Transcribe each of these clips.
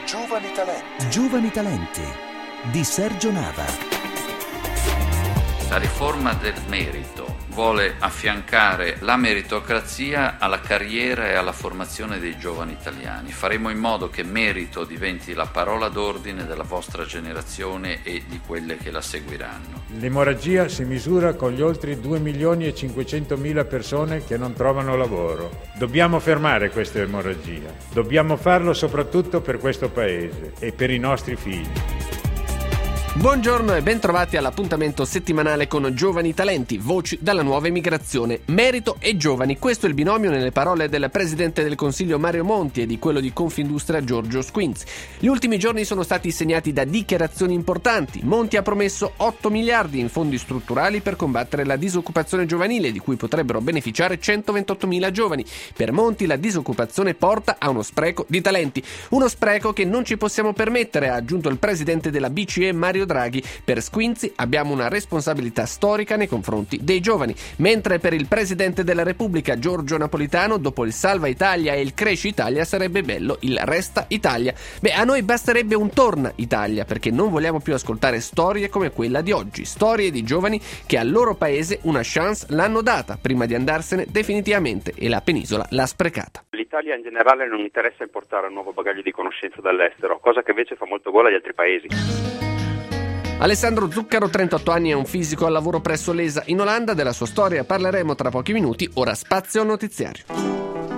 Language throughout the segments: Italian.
Giovani talenti. Giovani talenti di Sergio Nava. La riforma del merito vuole affiancare la meritocrazia alla carriera e alla formazione dei giovani italiani. Faremo in modo che merito diventi la parola d'ordine della vostra generazione e di quelle che la seguiranno. L'emorragia si misura con gli oltre 2.500.000 persone che non trovano lavoro. Dobbiamo fermare questa emorragia. Dobbiamo farlo soprattutto per questo Paese e per i nostri figli. Buongiorno e ben trovati all'appuntamento settimanale con Giovani Talenti, voci dalla nuova emigrazione. Merito e giovani, questo è il binomio nelle parole del Presidente del Consiglio Mario Monti e di quello di Confindustria Giorgio Squinzi. Gli ultimi giorni sono stati segnati da dichiarazioni importanti. Monti ha promesso 8 miliardi in fondi strutturali per combattere la disoccupazione giovanile, di cui potrebbero beneficiare 128.000 giovani. Per Monti la disoccupazione porta a uno spreco di talenti. Uno spreco che non ci possiamo permettere, ha aggiunto il Presidente della BCE Mario Draghi. Per Squinzi abbiamo una responsabilità storica nei confronti dei giovani, mentre per il Presidente della Repubblica Giorgio Napolitano, dopo il Salva Italia e il Cresci Italia, sarebbe bello il Resta Italia. A noi basterebbe un Torna Italia, perché non vogliamo più ascoltare storie come quella di oggi, storie di giovani che al loro paese una chance l'hanno data prima di andarsene definitivamente e la penisola l'ha sprecata. L'Italia in generale non interessa importare un nuovo bagaglio di conoscenze dall'estero, cosa che invece fa molto gola agli altri paesi. Alessandro Zuccaro, 38 anni, è un fisico al lavoro presso l'ESA in Olanda. Della sua storia parleremo tra pochi minuti. Ora spazio al notiziario.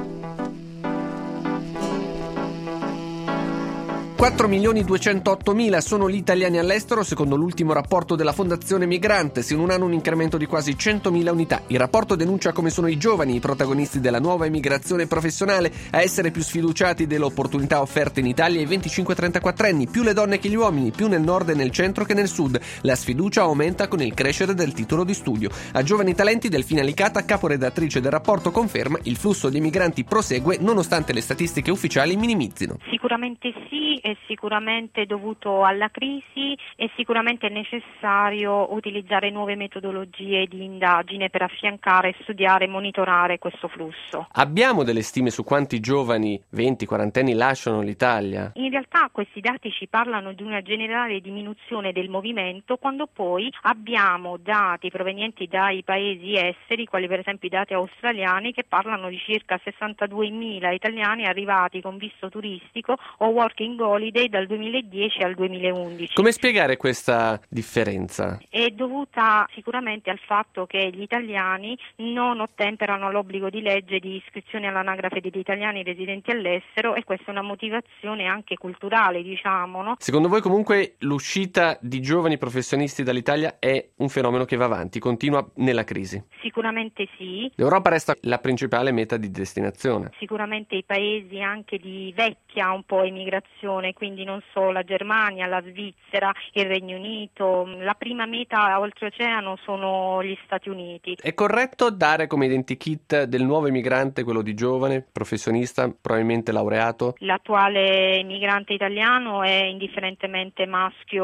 4.208.000 sono gli italiani all'estero secondo l'ultimo rapporto della Fondazione Migrantes, in un anno un incremento di quasi 100.000 unità. Il rapporto denuncia come sono i giovani, i protagonisti della nuova emigrazione professionale, a essere più sfiduciati delle opportunità offerte in Italia ai 25-34 anni, più le donne che gli uomini, più nel nord e nel centro che nel sud. La sfiducia aumenta con il crescere del titolo di studio. A Giovani Talenti Delfina Licata, caporedattrice del rapporto, conferma il flusso di migranti prosegue nonostante le statistiche ufficiali minimizzino. Sicuramente sì, è sicuramente dovuto alla crisi, è sicuramente necessario utilizzare nuove metodologie di indagine per affiancare, studiare e monitorare questo flusso. Abbiamo delle stime su quanti giovani 20-40 anni lasciano l'Italia? In realtà questi dati ci parlano di una generale diminuzione del movimento, quando poi abbiamo dati provenienti dai paesi esteri, quali per esempio i dati australiani, che parlano di circa 62.000 italiani arrivati con visto turistico o working holiday dal 2010 al 2011. Come spiegare questa differenza? È dovuta sicuramente al fatto che gli italiani non ottemperano all'obbligo di legge di iscrizione all'anagrafe degli italiani residenti all'estero, e questa è una motivazione anche culturale, diciamo, no? Secondo voi comunque l'uscita di giovani professionisti dall'Italia è un fenomeno che va avanti, continua nella crisi? Sicuramente sì. L'Europa resta la principale meta di destinazione. Sicuramente i paesi anche di vecchia un po' emigrazione, quindi non solo la Germania, la Svizzera, il Regno Unito. La prima meta oltreoceano sono gli Stati Uniti. È corretto dare come identikit del nuovo emigrante quello di giovane, professionista, probabilmente laureato? L'attuale emigrante italiano è indifferentemente maschio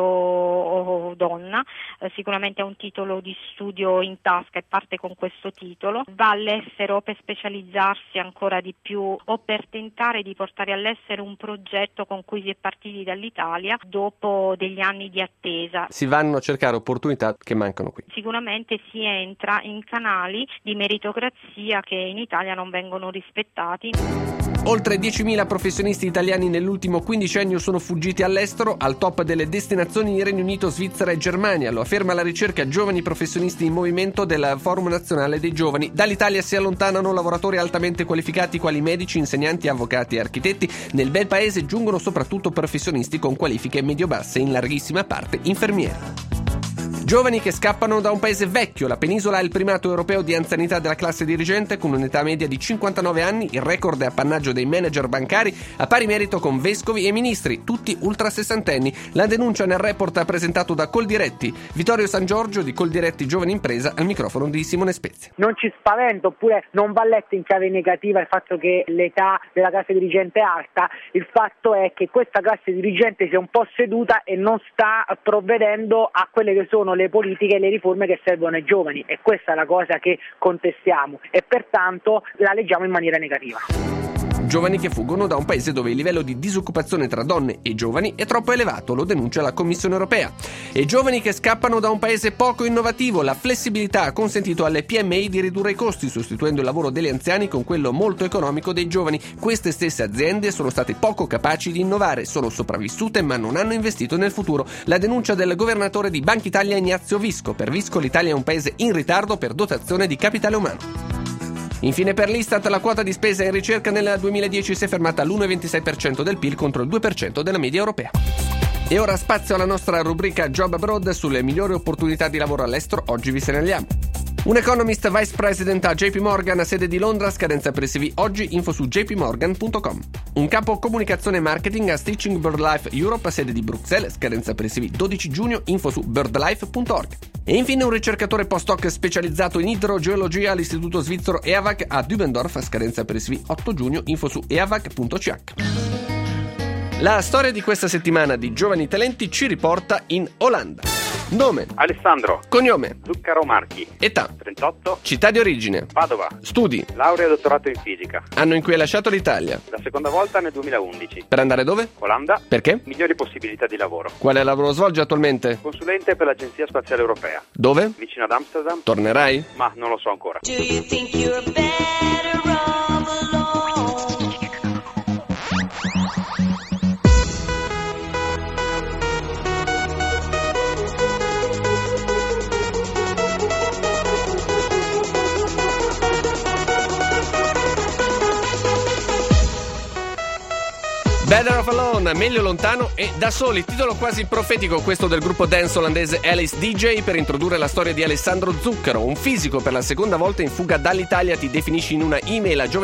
o donna, sicuramente ha un titolo di studio in tasca e parte con questo titolo. Va all'estero per specializzarsi ancora di più o per tentare di portare all'estero un progetto con cui si è partiti dall'Italia dopo degli anni di attesa. Si vanno a cercare opportunità che mancano qui. Sicuramente si entra in canali di meritocrazia che in Italia non vengono rispettati. Oltre 10.000 professionisti italiani nell'ultimo quindicennio sono fuggiti all'estero, al top delle destinazioni in Regno Unito, Svizzera e Germania. Lo afferma la ricerca Giovani Professionisti in Movimento del Forum Nazionale dei Giovani. Dall'Italia si allontanano lavoratori altamente qualificati quali medici, insegnanti, avvocati e architetti. Nel bel paese giungono soprattutto professionisti con qualifiche medio-basse, in larghissima parte infermieri. Giovani che scappano da un paese vecchio. La penisola ha il primato europeo di anzianità della classe dirigente, con un'età media di 59 anni. Il record è appannaggio dei manager bancari, a pari merito con vescovi e ministri, tutti ultra sessantenni. La denuncia nel report presentato da Coldiretti. Vittorio San Giorgio di Coldiretti Giovane Impresa, al microfono di Simone Spezia. Non ci spaventa, oppure non va letto in chiave negativa il fatto che l'età della classe dirigente è alta. Il fatto è che questa classe dirigente si è un po' seduta e non sta provvedendo a quelle che sono le politiche e le riforme che servono ai giovani, e questa è la cosa che contestiamo e pertanto la leggiamo in maniera negativa. Giovani che fuggono da un paese dove il livello di disoccupazione tra donne e giovani è troppo elevato, lo denuncia la Commissione europea. E giovani che scappano da un paese poco innovativo. La flessibilità ha consentito alle PMI di ridurre i costi, sostituendo il lavoro degli anziani con quello molto economico dei giovani. Queste stesse aziende sono state poco capaci di innovare, sono sopravvissute ma non hanno investito nel futuro. La denuncia del governatore di Banca Italia Ignazio Visco. Per Visco l'Italia è un paese in ritardo per dotazione di capitale umano. Infine per l'Istat la quota di spesa in ricerca nel 2010 si è fermata all'1,26% del PIL contro il 2% della media europea. E ora spazio alla nostra rubrica Job Abroad sulle migliori opportunità di lavoro all'estero. Oggi vi segnaliamo un economist vice president a JP Morgan, sede di Londra, scadenza per il CV oggi, info su jpmorgan.com. Un capo comunicazione e marketing a Stitching BirdLife Europe, sede di Bruxelles, scadenza per il CV 12 giugno, info su birdlife.org. E infine un ricercatore postdoc specializzato in idrogeologia all'Istituto Svizzero EAVAG a Dübendorf, scadenza per il CV 8 giugno, info su eavag.ch. La storia di questa settimana di Giovani Talenti ci riporta in Olanda. Nome: Alessandro. Cognome: Zuccaro Marchi. Età: 38. Città di origine: Padova. Studi: Laurea e dottorato in fisica. anno in cui hai lasciato l'Italia. La seconda volta nel 2011. Per andare dove? Olanda. Perché? Migliori possibilità di lavoro. Quale lavoro svolgi attualmente? Consulente per l'Agenzia Spaziale Europea. Dove? Vicino ad Amsterdam. Tornerai? Ma non lo so ancora. Do you think you're better off alone? Better Off Alone, meglio lontano e da soli, titolo quasi profetico questo del gruppo dance olandese Alice DJ per introdurre la storia di Alessandro Zuccaro, un fisico per la seconda volta in fuga dall'Italia. Ti definisci in una email a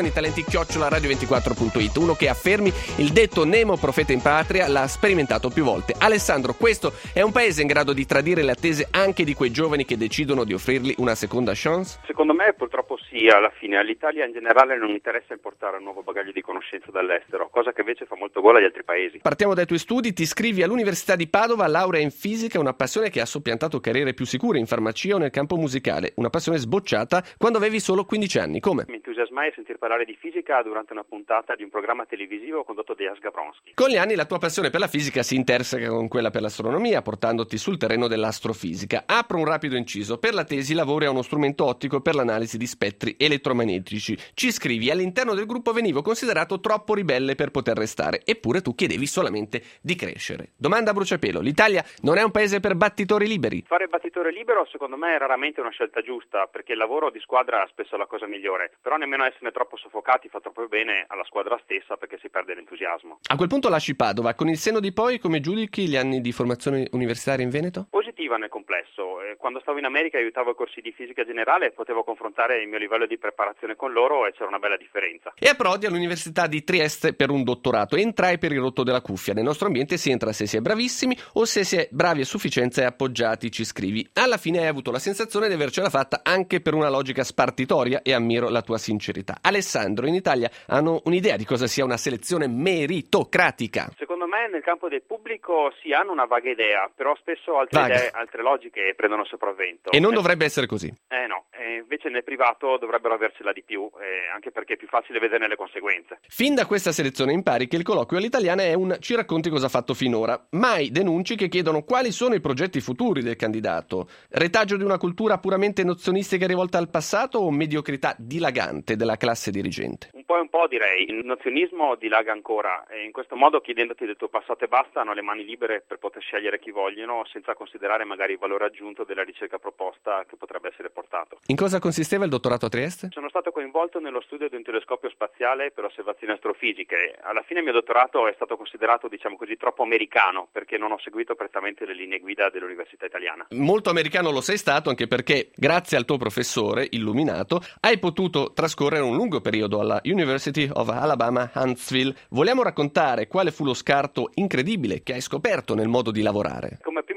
giovanitalenti@radio24.it, uno che affermi il detto Nemo profeta in patria l'ha sperimentato più volte. Alessandro, questo è un paese in grado di tradire le attese anche di quei giovani che decidono di offrirgli una seconda chance? Secondo me purtroppo sì, alla fine all'Italia in generale non interessa importare un nuovo bagaglio di conoscenze dall'estero, cosa che invece fa molto gola agli altri paesi. Partiamo dai tuoi studi, ti iscrivi all'Università di Padova, laurea in fisica, una passione che ha soppiantato carriere più sicure in farmacia o nel campo musicale, una passione sbocciata quando avevi solo 15 anni, come? Mi entusiasmai a sentir parlare di fisica durante una puntata di un programma televisivo condotto da Jas Gavronsky. Con gli anni la tua passione per la fisica si interseca con quella per l'astronomia, portandoti sul terreno dell'astrofisica. Apro un rapido inciso, per la tesi lavori a uno strumento ottico per l'analisi di spettri elettromagnetici. Ci scrivi, all'interno del gruppo venivo considerato troppo ribelle per poter restare, eppure tu chiedevi solamente di crescere. Domanda a bruciapelo, l'Italia non è un paese per battitori liberi? Fare battitore libero secondo me è raramente una scelta giusta, perché il lavoro di squadra è spesso la cosa migliore, però nemmeno esserne troppo soffocati fa troppo bene alla squadra stessa perché si perde l'entusiasmo. A quel punto lasci Padova, con il senno di poi come giudichi gli anni di formazione universitaria in Veneto? Positiva nel complesso, quando stavo in America e aiutavo i corsi di fisica generale e potevo confrontare il mio livello di preparazione con loro e c'era una bella differenza. E approdi all'Università di Trieste per un dottorato, entrai per il rotto della cuffia. Nel nostro ambiente si entra se si è bravissimi o se si è bravi a sufficienza e appoggiati, ci scrivi. Alla fine hai avuto la sensazione di avercela fatta anche per una logica spartitoria e ammiro la tua sincerità. Alessandro, in Italia hanno un'idea di cosa sia una selezione meritocratica? Secondo me nel campo del pubblico si hanno una vaga idea, però spesso altre idee, altre logiche prendono sopravvento. E non dovrebbe essere così? No, invece nel privato dovrebbero avercela di più, anche perché è più facile vederne le conseguenze. Fin da questa selezione impari che il colloquio all'italiana è un ci racconti cosa ha fatto finora. Mai denunci che chiedono quali sono i progetti futuri del candidato. Retaggio di una cultura puramente nozionistica rivolta al passato o mediocrità dilagante della classe dirigente? Un po' direi. Il nozionismo dilaga ancora e in questo modo chiedendoti del tuo passato e basta hanno le mani libere per poter scegliere chi vogliono senza considerare magari il valore aggiunto della ricerca proposta che potrebbe essere portato. In cosa consisteva il dottorato a Trieste? Sono stato coinvolto nello studio di un telescopio spaziale per osservazioni astrofisiche. Alla fine il mio dottorato è stato considerato, diciamo così, troppo americano perché non ho seguito prettamente le linee guida dell'università italiana. Molto americano lo sei stato anche perché, grazie al tuo professore illuminato, hai potuto trascorrere un lungo periodo alla University of Alabama Huntsville. Vogliamo raccontare quale fu lo scarto incredibile che hai scoperto nel modo di lavorare? Come primo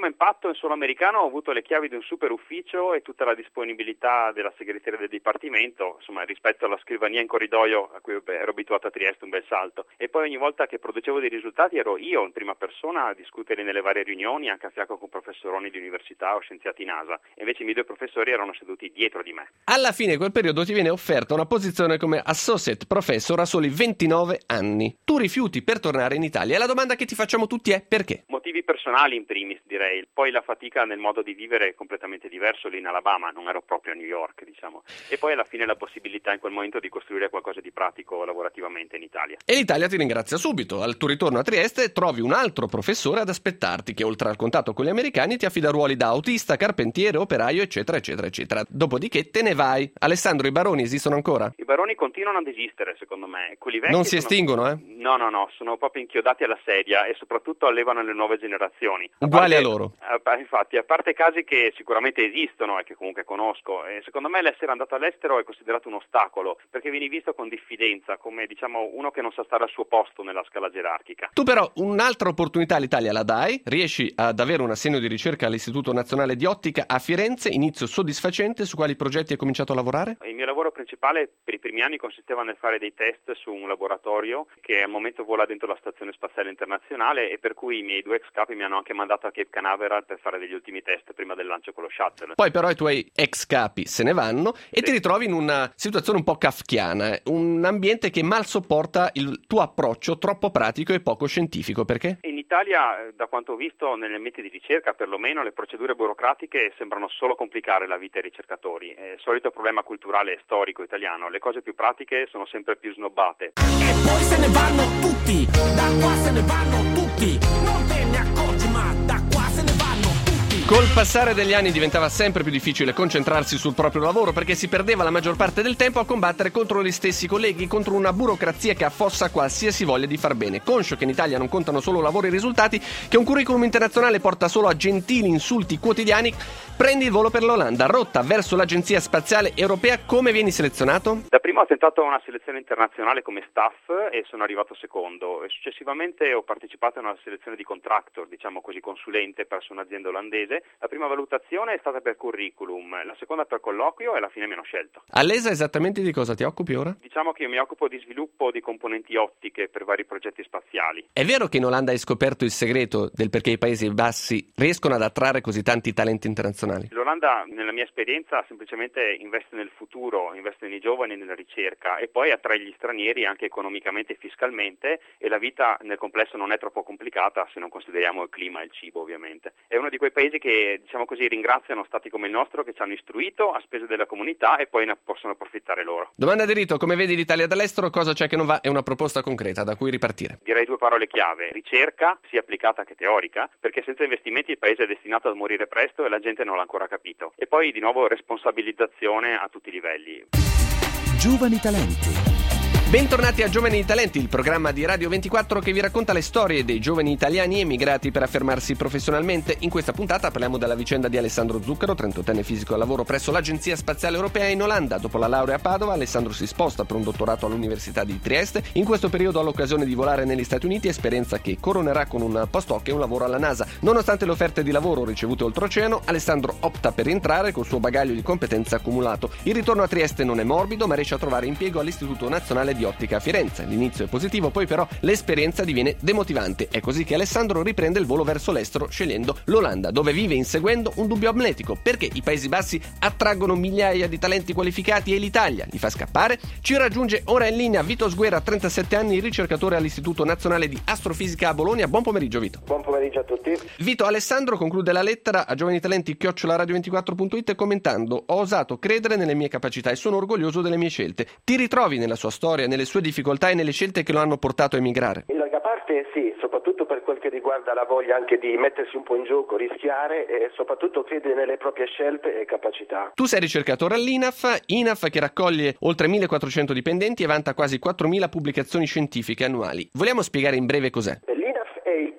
primo impatto in suolo americano ho avuto le chiavi di un super ufficio e tutta la disponibilità della segreteria del dipartimento, insomma rispetto alla scrivania in corridoio a cui ero abituato a Trieste, un bel salto. E poi ogni volta che producevo dei risultati ero io in prima persona a discutere nelle varie riunioni, anche a fianco con professoroni di università o scienziati NASA. E invece i miei due professori erano seduti dietro di me. Alla fine di quel periodo ti viene offerta una posizione come Associate Professor a soli 29 anni. Tu rifiuti per tornare in Italia e la domanda che ti facciamo tutti è perché? Motivi personali in primis, direi. Poi la fatica nel modo di vivere è completamente diverso lì in Alabama, non ero proprio a New York, diciamo. E poi alla fine la possibilità in quel momento di costruire qualcosa di pratico lavorativamente in Italia. E l'Italia ti ringrazia subito. Al tuo ritorno a Trieste trovi un altro professore ad aspettarti che oltre al contatto con gli americani ti affida ruoli da autista, carpentiere, operaio, eccetera, eccetera, eccetera. Dopodiché te ne vai. Alessandro, i baroni esistono ancora? I baroni continuano ad esistere, secondo me. Quelli vecchi non si estinguono, eh? No, sono proprio inchiodati alla sedia e soprattutto allevano le nuove generazioni. Uguali a loro. Infatti, a parte casi che sicuramente esistono e che comunque conosco, secondo me l'essere andato all'estero è considerato un ostacolo, perché vieni visto con diffidenza, come diciamo uno che non sa stare al suo posto nella scala gerarchica. Tu però un'altra opportunità all'Italia la dai, riesci ad avere un assegno di ricerca all'Istituto Nazionale di Ottica a Firenze, inizio soddisfacente. Su quali progetti hai cominciato a lavorare? Il mio lavoro principale per i primi anni consisteva nel fare dei test su un laboratorio che al momento vola dentro la Stazione Spaziale Internazionale e per cui i miei due ex capi mi hanno anche mandato a Cape Canaveral per fare degli ultimi test prima del lancio con lo shuttle. Poi però i tuoi ex capi se ne vanno e ti ritrovi in una situazione un po' kafkiana, un ambiente che mal sopporta il tuo approccio troppo pratico e poco scientifico. Perché? In Italia, da quanto ho visto negli ambienti di ricerca, perlomeno le procedure burocratiche sembrano solo complicare la vita ai ricercatori. È il solito problema culturale e storico italiano, le cose più pratiche sono sempre più snobbate. E poi se ne vanno tutti, da qua se ne vanno tutti, non te ne accorgi ma da qua se ne vanno tutti. Col passare degli anni diventava sempre più difficile concentrarsi sul proprio lavoro perché si perdeva la maggior parte del tempo a combattere contro gli stessi colleghi, contro una burocrazia che affossa qualsiasi voglia di far bene. Conscio che in Italia non contano solo lavoro e risultati, che un curriculum internazionale porta solo a gentili insulti quotidiani, prendi il volo per l'Olanda, rotta verso l'Agenzia Spaziale Europea. Come vieni selezionato? Da prima ho tentato una selezione internazionale come staff e sono arrivato secondo. E successivamente ho partecipato a una selezione di contractor, diciamo così, consulente presso un'azienda olandese. La prima valutazione è stata per curriculum, la seconda per colloquio e alla fine mi hanno scelto. All'ESA esattamente di cosa ti occupi ora? Diciamo che io mi occupo di sviluppo di componenti ottiche per vari progetti spaziali. È vero che in Olanda hai scoperto il segreto del perché i Paesi Bassi riescono ad attrarre così tanti talenti internazionali? L'Olanda, nella mia esperienza, semplicemente investe nel futuro, investe nei giovani e nella ricerca e poi attrae gli stranieri anche economicamente e fiscalmente e la vita nel complesso non è troppo complicata se non consideriamo il clima e il cibo ovviamente. È uno di quei paesi che, diciamo così, ringraziano stati come il nostro che ci hanno istruito a spese della comunità e poi ne possono approfittare loro. Domanda di rito, come vedi l'Italia dall'estero, cosa c'è che non va e una proposta concreta da cui ripartire? Direi due parole chiave: ricerca, sia applicata che teorica, perché senza investimenti il paese è destinato a morire presto e la gente non l'ha ancora capito. E poi di nuovo responsabilizzazione a tutti i livelli. Giovani talenti. Bentornati a Giovani Talenti, il programma di Radio 24 che vi racconta le storie dei giovani italiani emigrati per affermarsi professionalmente. In questa puntata parliamo della vicenda di Alessandro Zucchero, 38enne fisico al lavoro presso l'Agenzia Spaziale Europea in Olanda. Dopo la laurea a Padova, Alessandro si sposta per un dottorato all'Università di Trieste. In questo periodo ha l'occasione di volare negli Stati Uniti, esperienza che coronerà con un postdoc e un lavoro alla NASA. Nonostante le offerte di lavoro ricevute oltreoceano, Alessandro opta per rientrare col suo bagaglio di competenze accumulato. Il ritorno a Trieste non è morbido, ma riesce a trovare impiego all'Istituto Nazionale di Ottica a Firenze. L'inizio è positivo, poi però l'esperienza diviene demotivante. È così che Alessandro riprende il volo verso l'estero scegliendo l'Olanda, dove vive inseguendo un dubbio amletico: perché i Paesi Bassi attraggono migliaia di talenti qualificati e l'Italia li fa scappare? Ci raggiunge ora in linea Vito Sguera, 37 anni, ricercatore all'Istituto Nazionale di Astrofisica a Bologna. Buon pomeriggio Vito. Buon pomeriggio a tutti. Vito, Alessandro conclude la lettera a giovanitalenti@radio24.it commentando: ho osato credere nelle mie capacità e sono orgoglioso delle mie scelte. Ti ritrovi nella sua storia, nelle sue difficoltà e nelle scelte che lo hanno portato a emigrare? In larga parte sì, soprattutto per quel che riguarda la voglia anche di mettersi un po' in gioco, rischiare e soprattutto credere nelle proprie scelte e capacità. Tu sei ricercatore all'INAF che raccoglie oltre 1400 dipendenti e vanta quasi 4000 pubblicazioni scientifiche annuali. Vogliamo spiegare in breve cos'è? L'INAF è il principale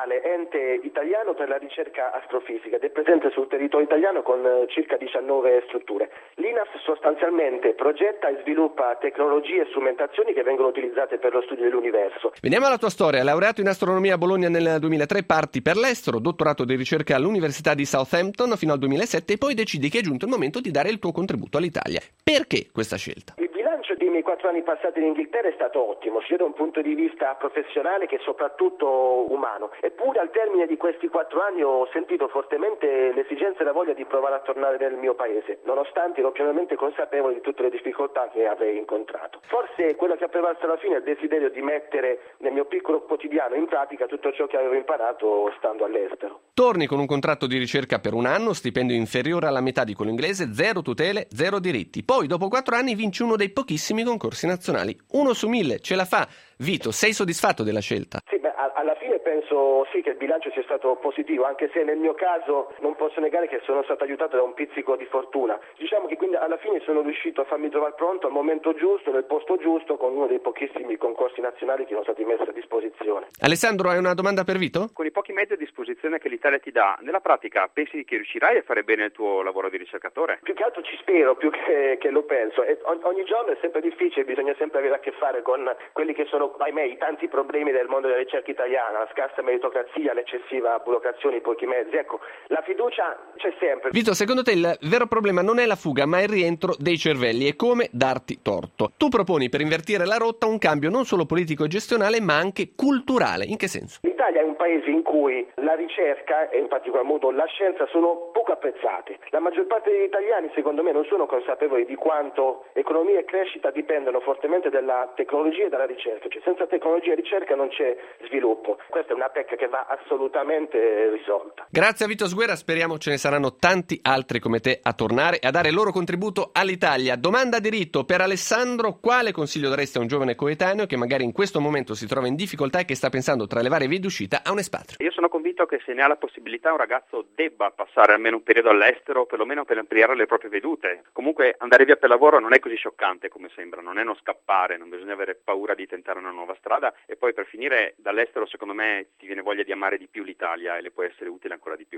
principale ente italiano per la ricerca astrofisica ed è presente sul territorio italiano con circa 19 strutture. L'INAF sostanzialmente progetta e sviluppa tecnologie e strumentazioni che vengono utilizzate per lo studio dell'universo. Veniamo alla tua storia. Laureato in astronomia a Bologna nel 2003, parti per l'estero, dottorato di ricerca all'Università di Southampton fino al 2007 e poi decidi che è giunto il momento di dare il tuo contributo all'Italia. Perché questa scelta? Il bilancio dei miei 4 anni passati in Inghilterra è stato ottimo, sia da un punto di vista professionale che soprattutto umano. Eppure al termine di questi 4 anni ho sentito fortemente l'esigenza e la voglia di provare a tornare nel mio paese, nonostante ero pienamente consapevole di tutte le difficoltà che avrei incontrato. Forse quello che ha prevalso alla fine è il desiderio di mettere nel mio piccolo quotidiano in pratica tutto ciò che avevo imparato stando all'estero. Torni con un contratto di ricerca per un anno, stipendio inferiore alla metà di quello inglese, 0 tutele, 0 diritti. Poi dopo 4 anni vinci uno dei pochissimi concorsi nazionali. 1 su 1000, ce la fa. Vito, sei soddisfatto della scelta? Sì, alla fine penso sì che il bilancio sia stato positivo, anche se nel mio caso non posso negare che sono stato aiutato da un pizzico di fortuna. Diciamo che quindi alla fine sono riuscito a farmi trovare pronto al momento giusto, nel posto giusto, con uno dei pochissimi concorsi nazionali che sono stati messi a disposizione. Alessandro, hai una domanda per Vito? Con i pochi mezzi a disposizione che l'Italia ti dà, nella pratica pensi che riuscirai a fare bene il tuo lavoro di ricercatore? Più che altro ci spero, più che lo penso. E ogni giorno è sempre difficile, bisogna sempre avere a che fare con quelli che sono, ahimè, i tanti problemi del mondo della ricerca italiana, la scarsa meritocrazia, l'eccessiva burocrazia, i pochi mezzi. Ecco, la fiducia c'è sempre. Vito, secondo te il vero problema non è la fuga, ma il rientro dei cervelli e come darti torto. Tu proponi per invertire la rotta un cambio non solo politico e gestionale, ma anche culturale. In che senso? L'Italia è un paese in cui la ricerca e in particolar modo la scienza sono poco apprezzate. La maggior parte degli italiani, secondo me, non sono consapevoli di quanto economia e crescita dipendono fortemente dalla tecnologia e dalla ricerca. Cioè, senza tecnologia e ricerca non c'è sviluppo. Questa è una pecca che va assolutamente risolta. Grazie a Vito Sguera, speriamo ce ne saranno tanti altri come te a tornare e a dare il loro contributo all'Italia. Domanda diritto per Alessandro: quale consiglio daresti a un giovane coetaneo che magari in questo momento si trova in difficoltà e che sta pensando tra le varie vie d'uscita a un espatrio? Io sono convinto che se ne ha la possibilità un ragazzo debba passare almeno un periodo all'estero, perlomeno per ampliare le proprie vedute. Comunque andare via per lavoro non è così scioccante come sembra, non è uno scappare, non bisogna avere paura di tentare una nuova strada e poi per finire dall'estero secondo me ti viene voglia di amare di più l'Italia e le può essere utile ancora di più.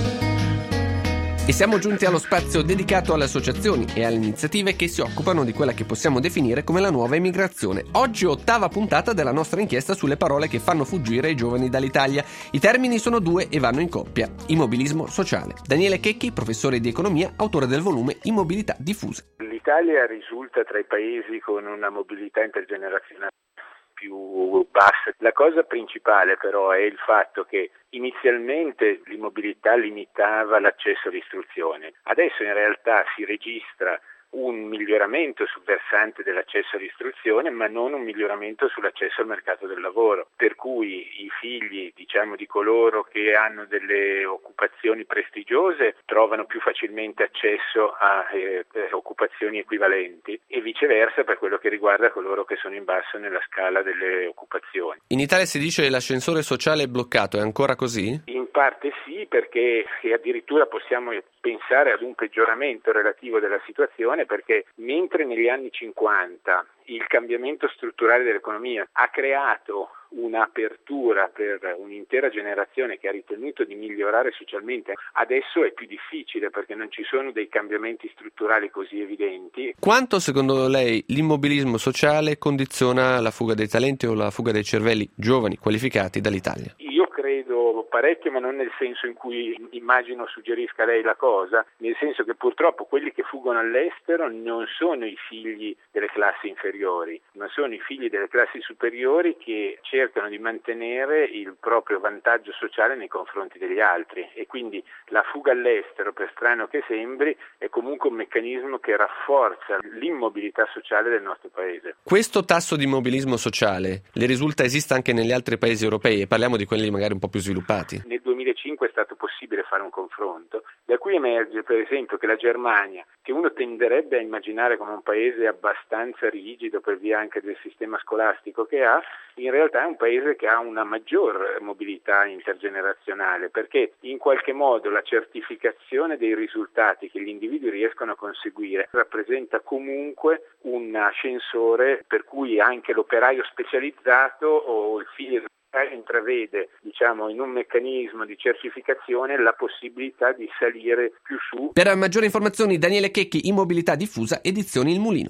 E siamo giunti allo spazio dedicato alle associazioni e alle iniziative che si occupano di quella che possiamo definire come la nuova emigrazione. Oggi 8ª puntata della nostra inchiesta sulle parole che fanno fuggire i giovani dall'Italia. I termini sono 2 e vanno in coppia: immobilismo sociale. Daniele Checchi, professore di economia, autore del volume Immobilità diffusa. L'Italia risulta tra i paesi con una mobilità intergenerazionale più bassa. La cosa principale però è il fatto che inizialmente l'immobilità limitava l'accesso all'istruzione. Adesso in realtà si registra un miglioramento sul versante dell'accesso all'istruzione, ma non un miglioramento sull'accesso al mercato del lavoro, per cui i figli, di coloro che hanno delle occupazioni prestigiose trovano più facilmente accesso a occupazioni equivalenti e viceversa per quello che riguarda coloro che sono in basso nella scala delle occupazioni. In Italia si dice che l'ascensore sociale è bloccato, è ancora così? In parte sì, perché addirittura possiamo pensare ad un peggioramento relativo della situazione, perché mentre negli anni 50 il cambiamento strutturale dell'economia ha creato un'apertura per un'intera generazione che ha ritenuto di migliorare socialmente, adesso è più difficile perché non ci sono dei cambiamenti strutturali così evidenti. Quanto secondo lei l'immobilismo sociale condiziona la fuga dei talenti o la fuga dei cervelli giovani qualificati dall'Italia? Io credo parecchio, ma non nel senso in cui immagino suggerisca lei la cosa, nel senso che purtroppo quelli che fuggono all'estero non sono i figli delle classi inferiori, ma sono i figli delle classi superiori che cercano di mantenere il proprio vantaggio sociale nei confronti degli altri e quindi la fuga all'estero, per strano che sembri, è comunque un meccanismo che rafforza l'immobilità sociale del nostro paese. Questo tasso di immobilismo sociale le risulta esiste anche negli altri paesi europei e parliamo di quelli magari un po' più sviluppati? Nel 2005 è stato possibile fare un confronto, da cui emerge per esempio che la Germania, che uno tenderebbe a immaginare come un paese abbastanza rigido per via anche del sistema scolastico che ha, in realtà è un paese che ha una maggior mobilità intergenerazionale, perché in qualche modo la certificazione dei risultati che gli individui riescono a conseguire rappresenta comunque un ascensore per cui anche l'operaio specializzato o il figlio Italia intravede, in un meccanismo di certificazione la possibilità di salire più su. Per maggiori informazioni Daniele Checchi, Immobilità Diffusa, edizioni Il Mulino.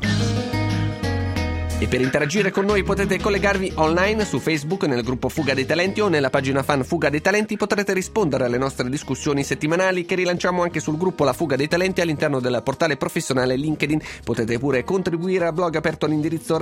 E per interagire con noi potete collegarvi online su Facebook nel gruppo Fuga dei Talenti o nella pagina fan Fuga dei Talenti. Potrete rispondere alle nostre discussioni settimanali che rilanciamo anche sul gruppo La Fuga dei Talenti all'interno del portale professionale LinkedIn. Potete pure contribuire al blog aperto all'indirizzo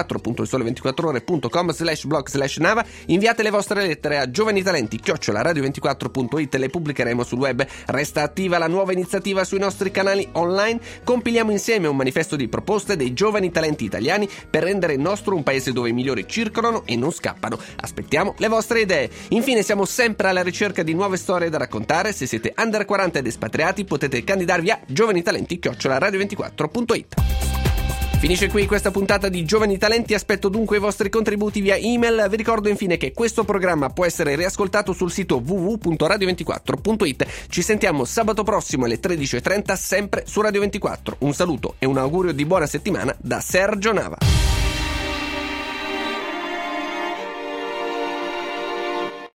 radio24.ilsole24ore.com/blog/Nava. Inviate le vostre lettere a giovanitalenti@radio24.it, le pubblicheremo sul web. Resta attiva la nuova iniziativa sui nostri canali online. Compiliamo insieme un manifesto di proposte dei giovani talenti italiani per rendere il nostro un paese dove i migliori circolano e non scappano. Aspettiamo le vostre idee. Infine siamo sempre alla ricerca di nuove storie da raccontare. Se siete under 40 ed espatriati potete candidarvi a giovanitalenti@radio24.it. Finisce qui questa puntata di Giovani Talenti, aspetto dunque i vostri contributi via email. Vi ricordo infine che questo programma può essere riascoltato sul sito www.radio24.it. Ci sentiamo sabato prossimo alle 13:30 sempre su Radio 24. Un saluto e un augurio di buona settimana da Sergio Nava.